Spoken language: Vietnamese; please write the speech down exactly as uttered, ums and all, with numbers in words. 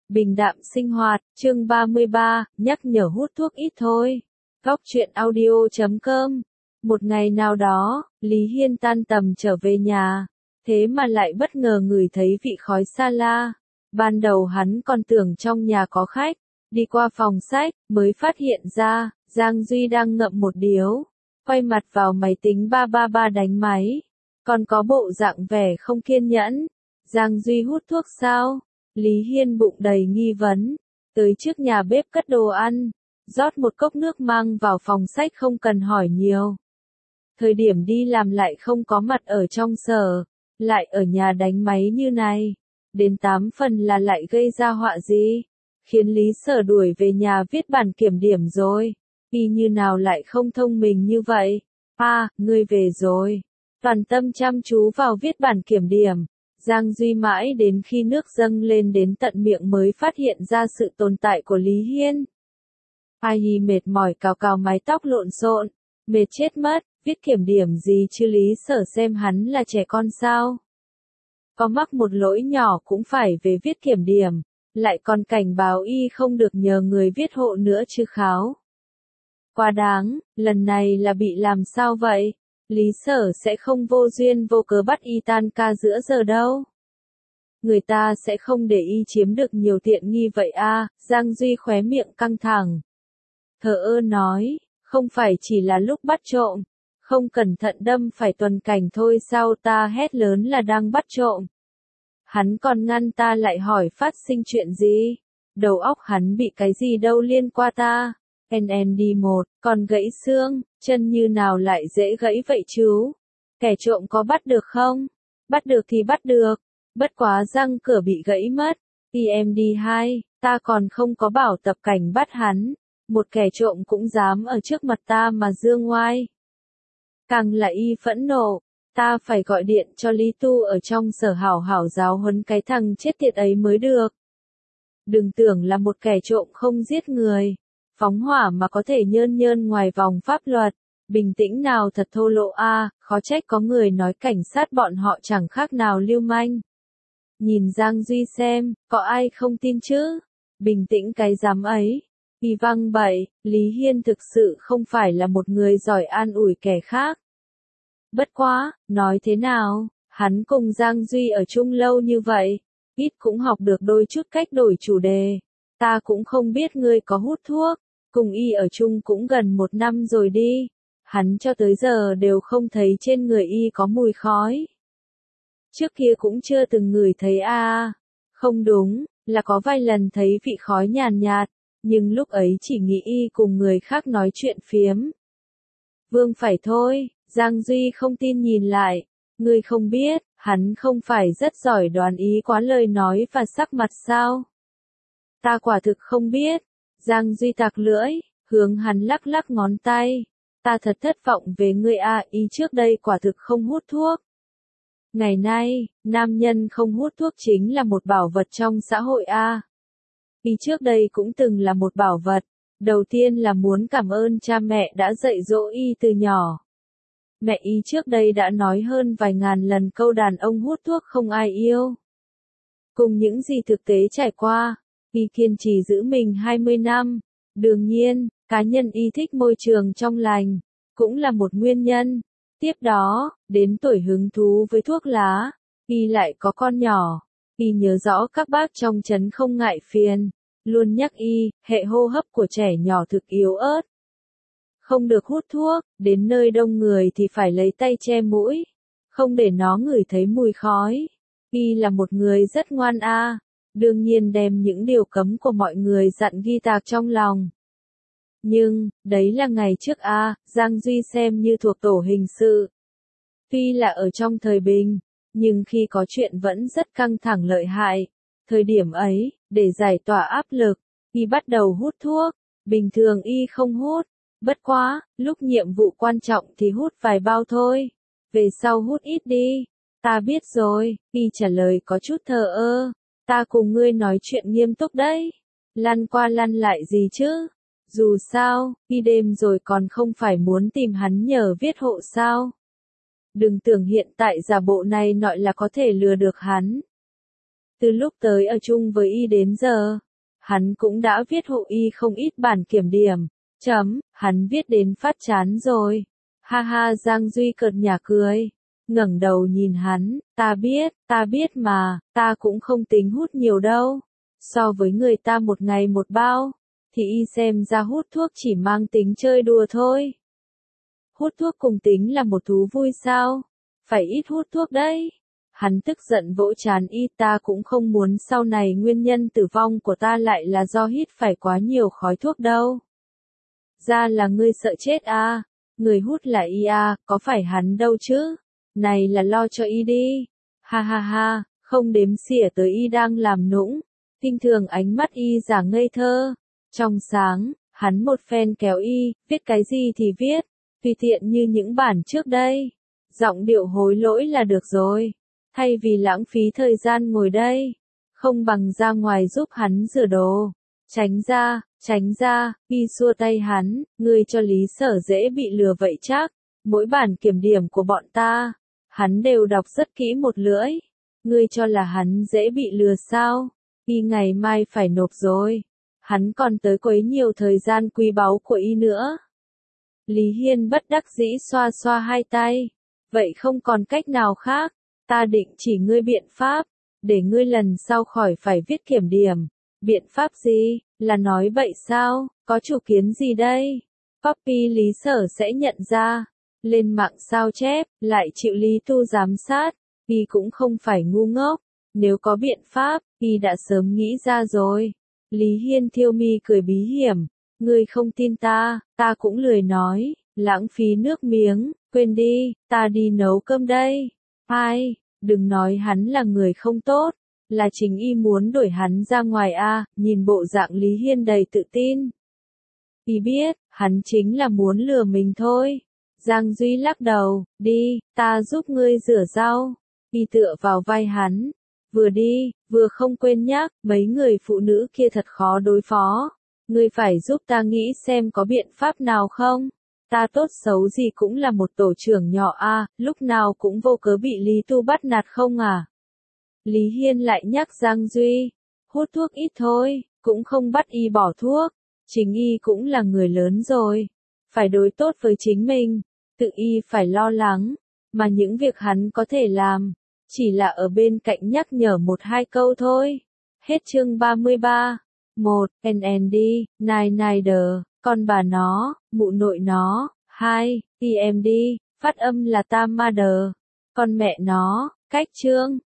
Bình đạm sinh hoạt, chương ba mươi ba, nhắc nhở hút thuốc ít thôi. Góc truyện audio chấm com. Một ngày nào đó, Lý Hiên tan tầm trở về nhà, thế mà lại bất ngờ ngửi thấy vị khói xa la. Ban đầu hắn còn tưởng trong nhà có khách, đi qua phòng sách, mới phát hiện ra, Giang Duy đang ngậm một điếu, quay mặt vào máy tính ba ba ba đánh máy, còn có bộ dạng vẻ không kiên nhẫn. Giang Duy hút thuốc sao? Lý Hiên bụng đầy nghi vấn, tới trước nhà bếp cất đồ ăn, rót một cốc nước mang vào phòng sách không cần hỏi nhiều. Thời điểm đi làm lại không có mặt ở trong sở, lại ở nhà đánh máy như này, đến tám phần là lại gây ra họa gì, khiến Lý Sở đuổi về nhà viết bản kiểm điểm rồi. Y như nào lại không thông minh như vậy? À, ngươi về rồi. Toàn tâm chăm chú vào viết bản kiểm điểm. Giang Duy mãi đến khi nước dâng lên đến tận miệng mới phát hiện ra sự tồn tại của Lý Hiên. Ai hi mệt mỏi cào cào mái tóc lộn xộn, mệt chết mất, viết kiểm điểm gì chứ Lý Sở xem hắn là trẻ con sao? Có mắc một lỗi nhỏ cũng phải về viết kiểm điểm, lại còn cảnh báo y không được nhờ người viết hộ nữa chứ kháo. Quá đáng, lần này là bị làm sao vậy? Lý Sở sẽ không vô duyên vô cớ bắt y tan ca giữa giờ đâu. Người ta sẽ không để y chiếm được nhiều tiện nghi vậy à, Giang Duy khóe miệng căng thẳng. Thờ ơ nói, không phải chỉ là lúc bắt trộm, không cẩn thận đâm phải tuần cảnh thôi sao, ta hét lớn là đang bắt trộm. Hắn còn ngăn ta lại hỏi phát sinh chuyện gì, đầu óc hắn bị cái gì đâu liên qua ta. en en đê một, còn gãy xương, chân như nào lại dễ gãy vậy chú? Kẻ trộm có bắt được không? Bắt được thì bắt được, bất quá răng cửa bị gãy mất. i em đê hai, ta còn không có bảo tập cảnh bắt hắn, một kẻ trộm cũng dám ở trước mặt ta mà dương ngoai. Càng là y phẫn nộ, ta phải gọi điện cho Lý Tu ở trong sở hảo hảo giáo huấn cái thằng chết tiệt ấy mới được. Đừng tưởng là một kẻ trộm không giết người, phóng hỏa mà có thể nhơn nhơn ngoài vòng pháp luật, bình tĩnh nào thật thô lỗ a, à, khó trách có người nói cảnh sát bọn họ chẳng khác nào lưu manh. Nhìn Giang Duy xem, có ai không tin chứ? Bình tĩnh cái dám ấy. Y văng bậy, Lý Hiên thực sự không phải là một người giỏi an ủi kẻ khác. Bất quá, nói thế nào, hắn cùng Giang Duy ở chung lâu như vậy, ít cũng học được đôi chút cách đổi chủ đề. Ta cũng không biết ngươi có hút thuốc, cùng y ở chung cũng gần một năm rồi đi. Hắn cho tới giờ đều không thấy trên người y có mùi khói. Trước kia cũng chưa từng ngửi thấy a à. Không đúng, là có vài lần thấy vị khói nhàn nhạt, nhưng lúc ấy chỉ nghĩ y cùng người khác nói chuyện phiếm. Vương phải thôi, Giang Duy không tin nhìn lại. Ngươi không biết, hắn không phải rất giỏi đoán ý quá lời nói và sắc mặt sao? Ta quả thực không biết. Giang Duy tạc lưỡi, hướng hắn lắc lắc ngón tay. Ta thật thất vọng về ngươi a, ý trước đây quả thực không hút thuốc. Ngày nay, nam nhân không hút thuốc chính là một bảo vật trong xã hội a. Ý trước đây cũng từng là một bảo vật. Đầu tiên là muốn cảm ơn cha mẹ đã dạy dỗ y từ nhỏ. Mẹ y trước đây đã nói hơn vài ngàn lần câu đàn ông hút thuốc không ai yêu. Cùng những gì thực tế trải qua, y kiên trì giữ mình hai mươi năm. Đương nhiên, cá nhân y thích môi trường trong lành, cũng là một nguyên nhân. Tiếp đó, đến tuổi hứng thú với thuốc lá, y lại có con nhỏ. Y nhớ rõ các bác trong trấn không ngại phiền, luôn nhắc y, hệ hô hấp của trẻ nhỏ thực yếu ớt. Không được hút thuốc, đến nơi đông người thì phải lấy tay che mũi, không để nó ngửi thấy mùi khói. Y là một người rất ngoan a, à. Đương nhiên đem những điều cấm của mọi người dặn ghi tạc trong lòng. Nhưng, đấy là ngày trước a, à, Giang Duy xem như thuộc tổ hình sự. Tuy là ở trong thời bình, nhưng khi có chuyện vẫn rất căng thẳng lợi hại. Thời điểm ấy, để giải tỏa áp lực, y bắt đầu hút thuốc. Bình thường y không hút, bất quá, lúc nhiệm vụ quan trọng thì hút vài bao thôi. Về sau hút ít đi. Ta biết rồi, y trả lời có chút thờ ơ. Ta cùng ngươi nói chuyện nghiêm túc đấy. Lăn qua lăn lại gì chứ? Dù sao, y đêm rồi còn không phải muốn tìm hắn nhờ viết hộ sao? Đừng tưởng hiện tại giả bộ này nọ là có thể lừa được hắn. Từ lúc tới ở chung với y đến giờ, hắn cũng đã viết hộ y không ít bản kiểm điểm. Chấm, hắn viết đến phát chán rồi. Ha ha, Giang Duy cợt nhả cười. Ngẩng đầu nhìn hắn, ta biết, ta biết mà, ta cũng không tính hút nhiều đâu. So với người ta một ngày một bao, thì y xem ra hút thuốc chỉ mang tính chơi đùa thôi. Hút thuốc cùng tính là một thú vui sao? Phải ít hút thuốc đấy. Hắn tức giận vỗ trán y, ta cũng không muốn sau này nguyên nhân tử vong của ta lại là do hít phải quá nhiều khói thuốc đâu. Ra là ngươi sợ chết à? Người hút là y à, có phải hắn đâu chứ? Này là lo cho y đi. Ha ha ha, không đếm xỉa tới y đang làm nũng. Kinh thường ánh mắt y giả ngây thơ. Trong sáng, hắn một phen kéo y, viết cái gì thì viết, tùy tiện như những bản trước đây. Giọng điệu hối lỗi là được rồi. Thay vì lãng phí thời gian ngồi đây, không bằng ra ngoài giúp hắn rửa đồ. Tránh ra, tránh ra, y xua tay hắn, ngươi cho Lý Sở dễ bị lừa vậy chắc. Mỗi bản kiểm điểm của bọn ta, hắn đều đọc rất kỹ một lưỡi. Ngươi cho là hắn dễ bị lừa sao? Y ngày mai phải nộp rồi. Hắn còn tới quấy nhiều thời gian quý báu của y nữa. Lý Hiên bất đắc dĩ xoa xoa hai tay. Vậy không còn cách nào khác. Ta định chỉ ngươi biện pháp, để ngươi lần sau khỏi phải viết kiểm điểm. Biện pháp gì? Là nói bậy sao? Có chủ kiến gì đây? Copy Lý Sở sẽ nhận ra. Lên mạng sao chép, lại chịu Lý Tu giám sát. Y cũng không phải ngu ngốc. Nếu có biện pháp, Y đã sớm nghĩ ra rồi. Lý Hiên thiêu mi cười bí hiểm. Ngươi không tin ta, ta cũng lười nói. Lãng phí nước miếng, quên đi, ta đi nấu cơm đây. Ai, đừng nói hắn là người không tốt, là chính y muốn đuổi hắn ra ngoài a. À, nhìn bộ dạng Lý Hiên đầy tự tin. Y biết, hắn chính là muốn lừa mình thôi. Giang Duy lắc đầu, đi, ta giúp ngươi rửa rau. Y tựa vào vai hắn, vừa đi, vừa không quên nhắc, mấy người phụ nữ kia thật khó đối phó. Ngươi phải giúp ta nghĩ xem có biện pháp nào không? Ta tốt xấu gì cũng là một tổ trưởng nhỏ a, à, lúc nào cũng vô cớ bị Lý Tu bắt nạt không à? Lý Hiên lại nhắc Giang Duy, hút thuốc ít thôi, cũng không bắt y bỏ thuốc, chính y cũng là người lớn rồi, phải đối tốt với chính mình, tự y phải lo lắng, mà những việc hắn có thể làm, chỉ là ở bên cạnh nhắc nhở một hai câu thôi. Hết chương ba mươi ba. một. en en đê, Nine Nider, con bà nó, mụ nội nó. hai. tê em đê, phát âm là Tam Mother, con mẹ nó. Cách chương